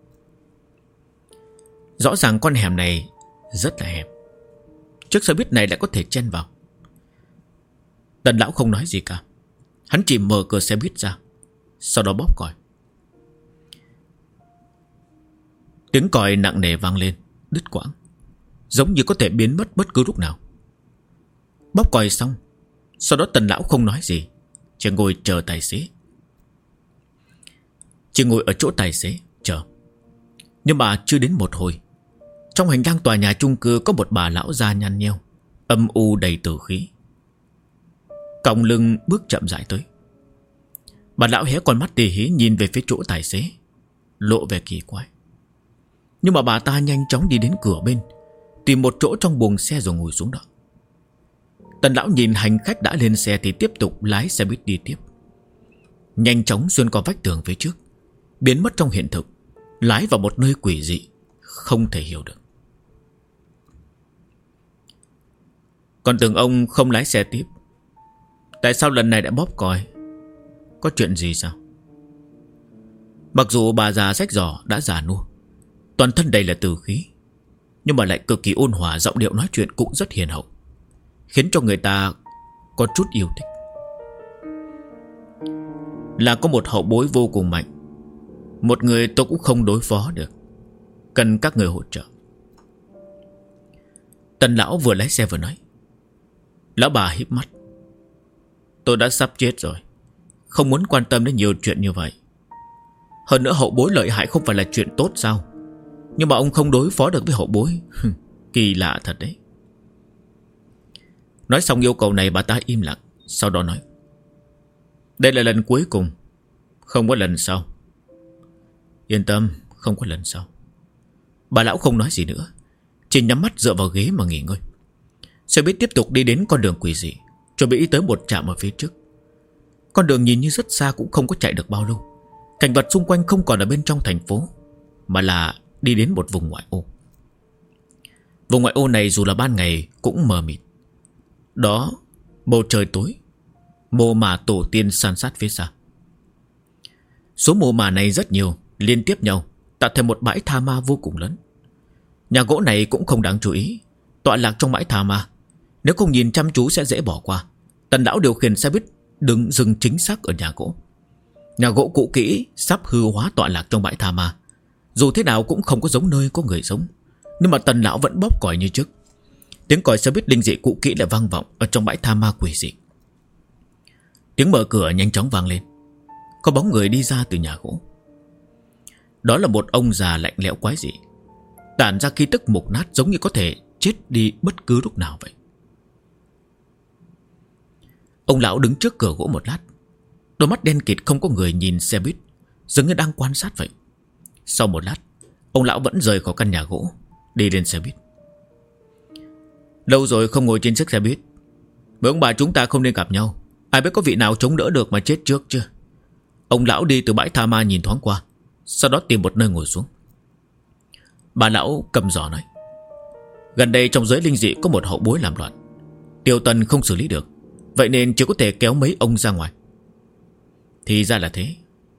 Rõ ràng con hẻm này rất là hẹp, chiếc xe buýt này lại có thể chen vào. Tần lão không nói gì cả. Hắn chỉ mở cửa xe buýt ra, sau đó bóp còi. Tiếng còi nặng nề vang lên, đứt quãng, giống như có thể biến mất bất cứ lúc nào. Bóp còi xong, sau đó Tần lão không nói gì, chỉ ngồi chờ tài xế. Chỉ ngồi ở chỗ tài xế chờ. Nhưng mà chưa đến một hồi, trong hành lang tòa nhà chung cư có một bà lão già nhăn nheo, âm u đầy tử khí, còng lưng bước chậm rãi tới. Bà lão hé con mắt tì hí nhìn về phía chỗ tài xế, lộ vẻ kỳ quái. Nhưng mà bà ta nhanh chóng đi đến cửa bên, tìm một chỗ trong buồng xe rồi ngồi xuống đó. Tần lão nhìn hành khách đã lên xe thì tiếp tục lái xe buýt đi tiếp. Nhanh chóng xuyên qua vách tường phía trước, biến mất trong hiện thực, lái vào một nơi quỷ dị không thể hiểu được. Còn tưởng ông không lái xe tiếp, tại sao lần này đã bóp còi? Có chuyện gì sao? Mặc dù bà già xách giỏ đã già nua, toàn thân đầy là tử khí, nhưng mà lại cực kỳ ôn hòa, giọng điệu nói chuyện cũng rất hiền hậu, khiến cho người ta có chút yêu thích. Là có một hậu bối vô cùng mạnh, một người tôi cũng không đối phó được, cần các người hỗ trợ. Tần lão vừa lái xe vừa nói. Lão bà híp mắt. Tôi đã sắp chết rồi, không muốn quan tâm đến nhiều chuyện như vậy. Hơn nữa hậu bối lợi hại không phải là chuyện tốt sao? Nhưng mà ông không đối phó được với hậu bối, kỳ lạ thật đấy. Nói xong yêu cầu này bà ta im lặng, sau đó nói. Đây là lần cuối cùng, không có lần sau. Yên tâm, không có lần sau. Bà lão không nói gì nữa, chỉ nhắm mắt dựa vào ghế mà nghỉ ngơi. Xe buýt tiếp tục đi đến con đường quỷ dị, chuẩn bị đi tới một trạm ở phía trước. Con đường nhìn như rất xa, cũng không có chạy được bao lâu. Cảnh vật xung quanh không còn ở bên trong thành phố, mà là đi đến một vùng ngoại ô. Vùng ngoại ô này dù là ban ngày cũng mờ mịt. Đó, bầu trời tối, mồ mả tổ tiên san sát phía xa. Số mồ mả này rất nhiều, liên tiếp nhau, tạo thành một bãi tha ma vô cùng lớn. Nhà gỗ này cũng không đáng chú ý, tọa lạc trong bãi tha ma. Nếu không nhìn chăm chú sẽ dễ bỏ qua. Tần lão điều khiển xe buýt đứng dừng chính xác ở nhà gỗ. Nhà gỗ cũ kỹ sắp hư hóa tọa lạc trong bãi tha ma. Dù thế nào cũng không có giống nơi có người sống, nhưng mà Tần lão vẫn bóp còi như trước. Tiếng còi xe buýt linh dị cũ kỹ lại vang vọng ở trong bãi tha ma quỷ dị. Tiếng mở cửa nhanh chóng vang lên. Có bóng người đi ra từ nhà gỗ. Đó là một ông già lạnh lẽo quái dị, tản ra khí tức mục nát, giống như có thể chết đi bất cứ lúc nào vậy. Ông lão đứng trước cửa gỗ một lát, đôi mắt đen kịt không có người nhìn xe buýt, dường như đang quan sát vậy. Sau một lát, ông lão vẫn rời khỏi căn nhà gỗ, đi lên xe buýt. Lâu rồi không ngồi trên chiếc xe buýt, Mấy ông bà chúng ta không nên gặp nhau. Ai biết có vị nào chống đỡ được mà chết trước chứ. Ông lão đi từ bãi tha ma nhìn thoáng qua, sau đó tìm một nơi ngồi xuống. Bà lão cầm giỏ nói: gần đây trong giới linh dị có một hậu bối làm loạn. Tiêu Tần không xử lý được, vậy nên chỉ có thể kéo mấy ông ra ngoài. Thì ra là thế.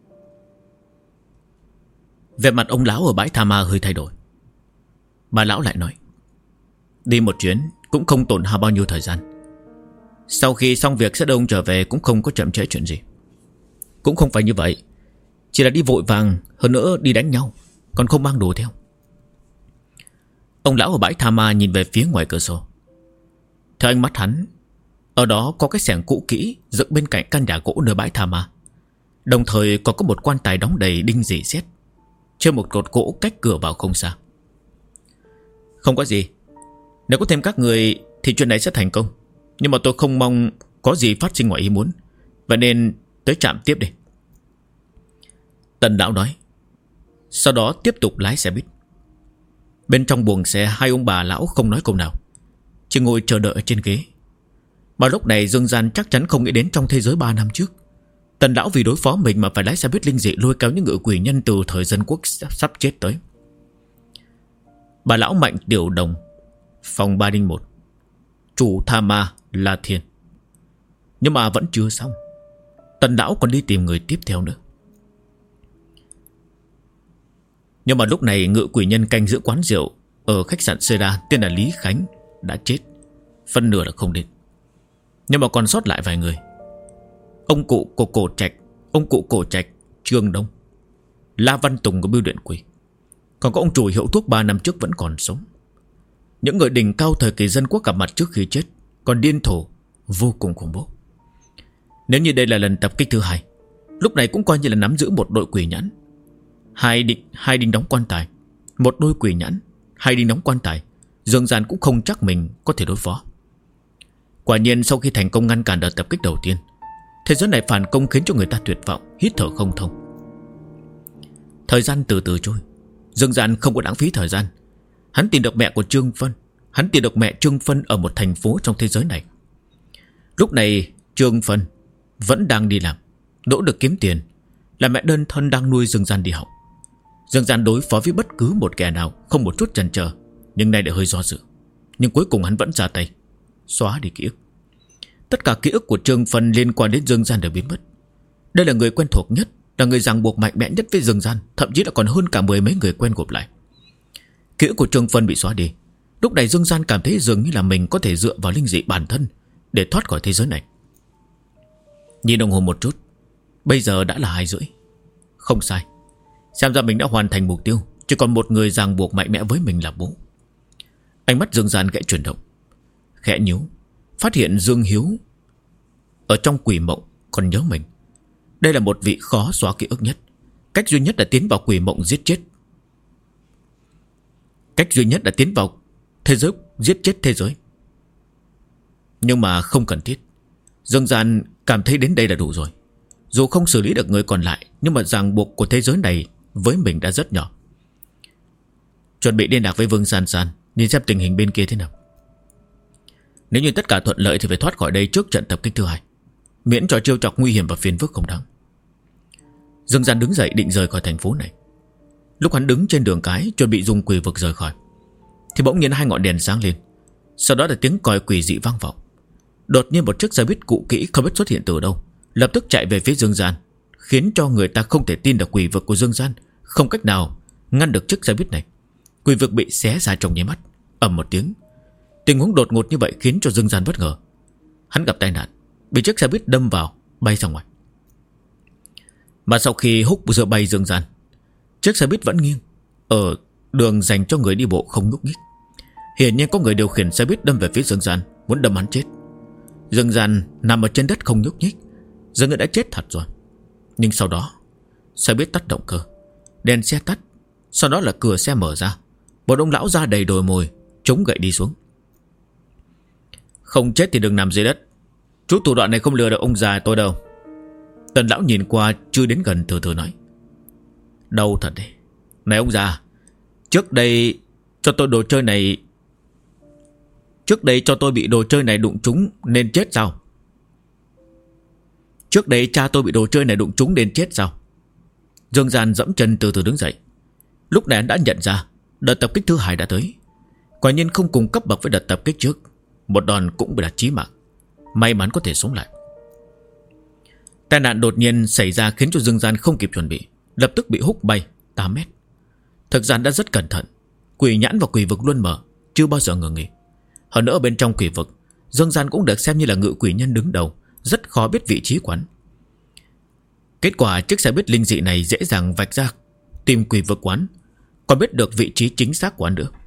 Vẻ mặt ông lão ở bãi tha ma hơi thay đổi. Bà lão lại nói: đi một chuyến cũng không tổn hao bao nhiêu thời gian. Sau khi xong việc sẽ đưa ông trở về, cũng không có chậm trễ chuyện gì. Cũng không phải như vậy, chỉ là đi vội vàng, hơn nữa đi đánh nhau, còn không mang đồ theo. Ông lão ở bãi tha ma nhìn về phía ngoài cửa sổ. Theo ánh mắt hắn, ở đó có cái xẻng cũ kỹ dựng bên cạnh căn nhà gỗ nơi bãi tha ma. Đồng thời còn có một quan tài đóng đầy đinh rỉ sét trên một cột gỗ cách cửa vào không xa. Không có gì, nếu có thêm các người thì chuyện này sẽ thành công. Nhưng mà tôi không mong có gì phát sinh ngoài ý muốn, vậy nên tới trạm tiếp đi. Tần lão nói. Sau đó tiếp tục lái xe buýt. Bên trong buồng xe, hai ông bà lão không nói câu nào, chỉ ngồi chờ đợi ở trên ghế. Mà lúc này Dương Gian chắc chắn không nghĩ đến trong thế giới 3 năm trước, Tần lão vì đối phó mình mà phải lái xe buýt linh dị lôi kéo những ngự quỷ nhân từ thời dân quốc sắp chết tới. Bà lão Mạnh Tiểu Đồng, phòng 301. Chủ tha ma La Thiên. Nhưng mà vẫn chưa xong, Tần lão còn đi tìm người tiếp theo nữa. Nhưng mà lúc này ngự quỷ nhân canh giữ quán rượu ở khách sạn Seda tên là Lý Khánh đã chết, phân nửa là không đến. Nhưng mà còn sót lại vài người. Ông cụ của Cổ Trạch Trương Đông, La Văn Tùng của Bưu Điện Quỷ, còn có ông chủ hiệu thuốc 3 năm trước vẫn còn sống. Những người đỉnh cao thời kỳ dân quốc gặp mặt trước khi chết còn điên thổ, vô cùng khủng bố. Nếu như đây là lần tập kích thứ 2, lúc này cũng coi như là nắm giữ một đội quỷ nhãn. Hai đinh đóng quan tài, một đôi quỷ nhãn, 2 đinh đóng quan tài, Dương Gian cũng không chắc mình có thể đối phó. Quả nhiên sau khi thành công ngăn cản đợt tập kích đầu tiên, thế giới này phản công khiến cho người ta tuyệt vọng, hít thở không thông. Thời gian từ từ trôi, Dương Gian không có lãng phí thời gian. Hắn tìm được mẹ của Trương Phân. Hắn tìm được mẹ Trương Phân ở một thành phố trong thế giới này. Lúc này Trương Phân vẫn đang đi làm, đỗ được kiếm tiền, là mẹ đơn thân đang nuôi Dương Gian đi học. Dương Gian đối phó với bất cứ một kẻ nào không một chút chần chờ, nhưng nay đã hơi do dự. Nhưng cuối cùng hắn vẫn ra tay, xóa đi ký ức. Tất cả ký ức của Trương Phân liên quan đến Dương Gian đều biến mất. Đây là người quen thuộc nhất, là người ràng buộc mạnh mẽ nhất với Dương Gian, thậm chí là còn hơn cả 10 mấy người quen gộp lại. Ký ức của Trương Phân bị xóa đi. Lúc này Dương Gian cảm thấy dường như là mình có thể dựa vào linh dị bản thân để thoát khỏi thế giới này. Nhìn đồng hồ một chút, bây giờ đã là 2 rưỡi. Không sai, xem ra mình đã hoàn thành mục tiêu. Chỉ còn một người ràng buộc mạnh mẽ với mình là bố. Ánh mắt Dương Gian khẽ chuyển động, khẽ nhíu, phát hiện Dương Hiếu ở trong quỷ mộng còn nhớ mình. Đây là một vị khó xóa ký ức nhất. Cách duy nhất là tiến vào quỷ mộng giết chết. Cách duy nhất là tiến vào thế giới, giết chết thế giới. Nhưng mà không cần thiết. Dương Gian cảm thấy đến đây là đủ rồi. Dù không xử lý được người còn lại, nhưng mà ràng buộc của thế giới này với mình đã rất nhỏ. Chuẩn bị liên lạc với Vương San San, nhìn xem tình hình bên kia thế nào. Nếu như tất cả thuận lợi thì phải thoát khỏi đây trước trận tập kích thứ 2, miễn cho trêu chọc nguy hiểm và phiền phức không đáng. Dương Gian đứng dậy định rời khỏi thành phố này. Lúc hắn đứng trên đường cái chuẩn bị dùng quỷ vực rời khỏi, thì bỗng nhiên 2 ngọn đèn sáng lên. Sau đó là tiếng còi quỷ dị vang vọng. Đột nhiên một chiếc xe buýt cũ kỹ không biết xuất hiện từ đâu, lập tức chạy về phía Dương Gian, khiến cho người ta không thể tin được quỷ vực của Dương Gian không cách nào ngăn được chiếc xe buýt này. Quỷ vực bị xé ra trong nháy mắt, ầm một tiếng. Tình huống đột ngột như vậy khiến cho Dương Gian bất ngờ. Hắn gặp tai nạn, bị chiếc xe buýt đâm vào, bay ra ngoài. Mà sau khi húc dựa bay Dương Gian, chiếc xe buýt vẫn nghiêng ở đường dành cho người đi bộ không nhúc nhích. Hiển nhiên có người điều khiển xe buýt đâm về phía Dương Gian, muốn đâm hắn chết. Dương Gian nằm ở trên đất không nhúc nhích, dường như đã chết thật rồi. Nhưng sau đó xe buýt tắt động cơ, đèn xe tắt. Sau đó là cửa xe mở ra, một ông lão da đầy đồi mồi chống gậy đi xuống. Không chết thì đừng nằm dưới đất. Chú thủ đoạn này không lừa được ông già tôi đâu. Tần lão nhìn qua chưa đến gần từ từ nói. Đâu thật đấy. Này ông già, trước đây cho tôi đồ chơi này Trước đây cho tôi bị đồ chơi này đụng trúng nên chết sao? Trước đây cha tôi bị đồ chơi này đụng trúng nên chết sao? Dương Gian dẫm chân từ từ đứng dậy. Lúc này anh đã nhận ra đợt tập kích thứ 2 đã tới. Quả nhiên không cùng cấp bậc với đợt tập kích trước. Một đòn cũng bị đặt chí mạng. May mắn có thể sống lại. Tai nạn đột nhiên xảy ra khiến cho Dương Gian không kịp chuẩn bị, lập tức bị húc bay 8 mét. Thực ra đã rất cẩn thận. Quỷ nhãn và quỷ vực luôn mở, chưa bao giờ ngừng nghỉ. Hơn nữa bên trong quỷ vực, Dương Gian cũng được xem như là ngự quỷ nhân đứng đầu, rất khó biết vị trí quán. Kết quả chiếc xe buýt linh dị này dễ dàng vạch ra tìm quỷ vực quán, còn biết được vị trí chính xác quán nữa.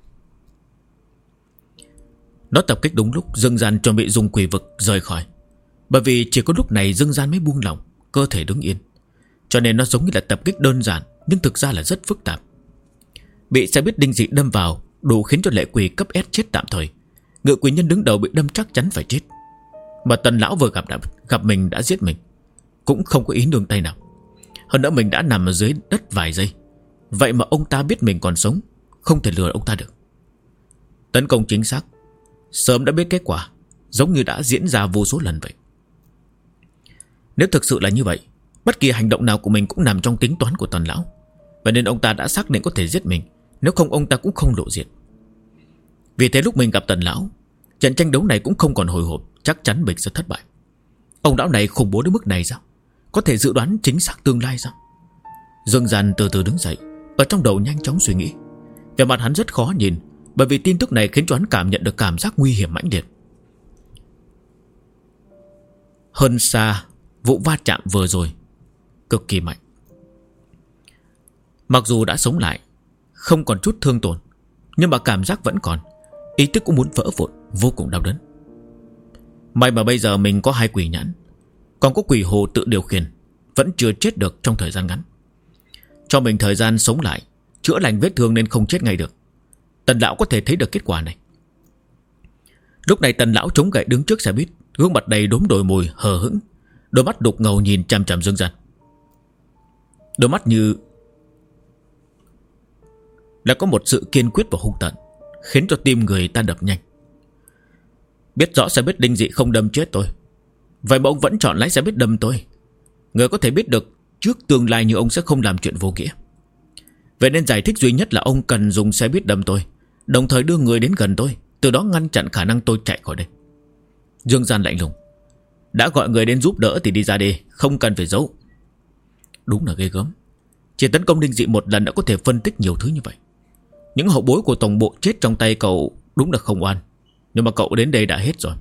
Nó tập kích đúng lúc Dương Gian chuẩn bị dùng quỷ vực rời khỏi. Bởi vì chỉ có lúc này Dương Gian mới buông lỏng, cơ thể đứng yên. Cho nên nó giống như là tập kích đơn giản, nhưng thực ra là rất phức tạp. Bị xe buýt linh dị đâm vào đủ khiến cho lệ quỷ cấp S chết tạm thời. Ngự quỷ nhân đứng đầu bị đâm chắc chắn phải chết. Mà Tần lão vừa gặp mình đã giết mình, cũng không có ý nương tay nào. Hơn nữa mình đã nằm ở dưới đất vài giây. Vậy mà ông ta biết mình còn sống, không thể lừa ông ta được. Tấn công chính xác, sớm đã biết kết quả, giống như đã diễn ra vô số lần vậy. Nếu thực sự là như vậy, bất kỳ hành động nào của mình cũng nằm trong tính toán của Tần lão. Vậy nên ông ta đã xác định có thể giết mình, nếu không ông ta cũng không lộ diện. Vì thế lúc mình gặp Tần lão, trận tranh đấu này cũng không còn hồi hộp, chắc chắn mình sẽ thất bại. Ông lão này khủng bố đến mức này sao? Có thể dự đoán chính xác tương lai sao? Dương Gian từ từ đứng dậy, ở trong đầu nhanh chóng suy nghĩ. Vẻ mặt hắn rất khó nhìn, bởi vì tin tức này khiến cho hắn cảm nhận được cảm giác nguy hiểm mãnh liệt. Hơn xa vụ va chạm vừa rồi, cực kỳ mạnh. Mặc dù đã sống lại, không còn chút thương tổn, nhưng mà cảm giác vẫn còn. Ý thức cũng muốn vỡ vụn, vô cùng đau đớn. May mà bây giờ mình có 2 quỷ nhãn, còn có quỷ hồ tự điều khiển, vẫn chưa chết được trong thời gian ngắn. Cho mình thời gian sống lại, chữa lành vết thương nên không chết ngay được. Tần lão có thể thấy được kết quả này. Lúc này Tần lão chống gậy đứng trước xe buýt, gương mặt đầy đốm đồi mồi hờ hững, đôi mắt đục ngầu nhìn chằm chằm Dương Gian. Đôi mắt như là có một sự kiên quyết và hung tợn, khiến cho tim người ta đập nhanh. Biết rõ xe buýt linh dị không đâm chết tôi, vậy mà ông vẫn chọn lái xe buýt đâm tôi. Người có thể biết được trước tương lai như ông sẽ không làm chuyện vô nghĩa. Vậy nên giải thích duy nhất là ông cần dùng xe buýt đâm tôi, đồng thời đưa người đến gần tôi, từ đó ngăn chặn khả năng tôi chạy khỏi đây. Dương Gian lạnh lùng. Đã gọi người đến giúp đỡ thì đi ra đi, không cần phải giấu. Đúng là ghê gớm. Chỉ tấn công linh dị một lần đã có thể phân tích nhiều thứ như vậy. Những hậu bối của tổng bộ chết trong tay cậu đúng là không oan, nhưng mà cậu đến đây đã hết rồi.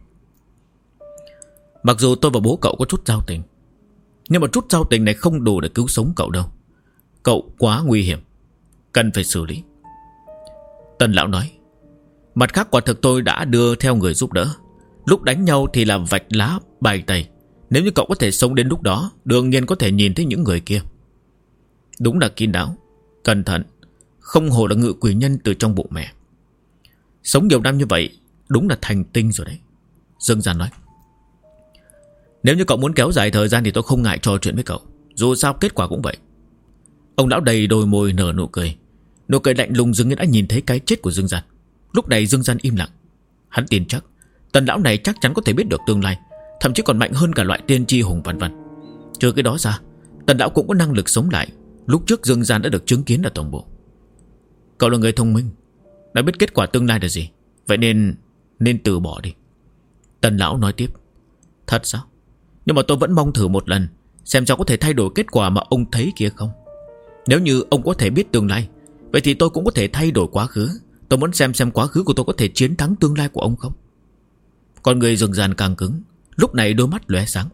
Mặc dù tôi và bố cậu có chút giao tình, nhưng mà chút giao tình này không đủ để cứu sống cậu đâu. Cậu quá nguy hiểm, cần phải xử lý. Tần lão nói. Mặt khác quả thực tôi đã đưa theo người giúp đỡ. Lúc đánh nhau thì là vạch lá bài tẩy. Nếu như cậu có thể sống đến lúc đó, đương nhiên có thể nhìn thấy những người kia. Đúng là kín đáo, cẩn thận, không hổ là ngự quỷ nhân từ trong bụng mẹ. Sống nhiều năm như vậy, đúng là thành tinh rồi đấy. Dương Gian nói. Nếu như cậu muốn kéo dài thời gian thì tôi không ngại trò chuyện với cậu. Dù sao kết quả cũng vậy. Ông lão đầy đôi môi nở nụ cười. Nụ cười lạnh lùng dường như đã nhìn thấy cái chết của Dương Gian. Lúc này Dương Gian im lặng. Hắn tin chắc Tần lão này chắc chắn có thể biết được tương lai, thậm chí còn mạnh hơn cả loại tiên tri hùng vân vân. Trừ cái đó ra, Tần lão cũng có năng lực sống lại. Lúc trước Dương Gian đã được chứng kiến ở tổng bộ. Cậu là người thông minh, đã biết kết quả tương lai là gì, vậy nên từ bỏ đi. Tần lão nói tiếp. Thật sao? Nhưng mà tôi vẫn mong thử một lần, xem cháu có thể thay đổi kết quả mà ông thấy kia không. Nếu như ông có thể biết tương lai, vậy thì tôi cũng có thể thay đổi quá khứ. Tôi muốn xem quá khứ của tôi có thể chiến thắng tương lai của ông không. Con người Dương Gian càng cứng, lúc này đôi mắt lóe sáng.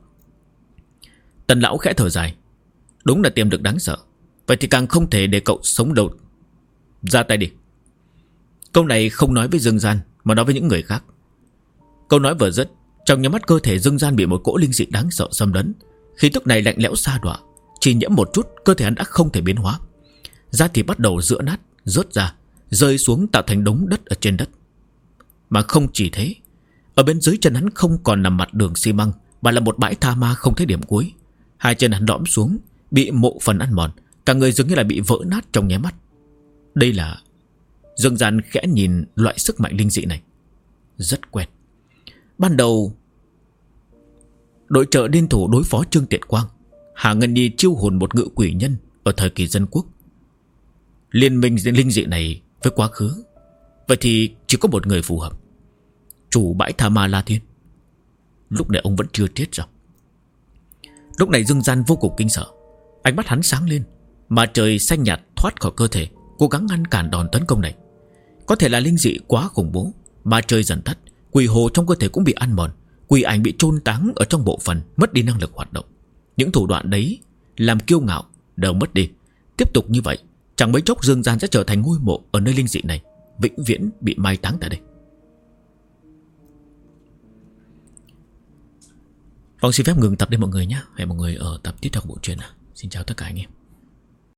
Tần lão khẽ thở dài. Đúng là tiềm lực đáng sợ. Vậy thì càng không thể để cậu sống đâu. Ra tay đi. Câu này không nói với Dương Gian, mà nói với những người khác. Câu nói vừa dứt, trong nháy mắt cơ thể Dương Gian bị một cỗ linh dị đáng sợ xâm lấn. Khí tức này lạnh lẽo xa đọa, chỉ nhiễm một chút cơ thể hắn đã không thể biến hóa. Da thịt bắt đầu rữa nát, rớt ra, rơi xuống tạo thành đống đất ở trên đất. Mà không chỉ thế, ở bên dưới chân hắn không còn nằm mặt đường xi măng, mà là một bãi tha ma không thấy điểm cuối. Hai chân hắn lõm xuống, bị mộ phần ăn mòn, cả người dường như là bị vỡ nát trong nháy mắt. Đây là... Dương Gian khẽ nhìn loại sức mạnh linh dị này. rất quen. Ban đầu đội trợ liên thủ đối phó Trương Tiện Quang, Hạ Ngân Nhi chiêu hồn một ngự quỷ nhân ở thời kỳ dân quốc. Liên minh linh dị này với quá khứ, vậy thì chỉ có một người phù hợp: chủ bãi Tha Ma La Thiên. Lúc này ông vẫn chưa chết sao? Lúc này Dương Gian vô cùng kinh sợ. Ánh mắt hắn sáng lên, mà trời xanh nhạt thoát khỏi cơ thể, cố gắng ngăn cản đòn tấn công này. Có thể là linh dị quá khủng bố, mà trời dần tắt, quỷ hồ trong cơ thể cũng bị ăn mòn, quỷ ảnh bị chôn táng ở trong bộ phận, mất đi năng lực hoạt động. Những thủ đoạn đấy làm kiêu ngạo đều mất đi. Tiếp tục như vậy, chẳng mấy chốc Dương Gian sẽ trở thành ngôi mộ ở nơi linh dị này, vĩnh viễn bị mai táng tại đây. Vâng, xin phép ngừng tập đây mọi người nhé. Hẹn mọi người ở tập tiếp theo của bộ truyện. Xin chào tất cả anh em.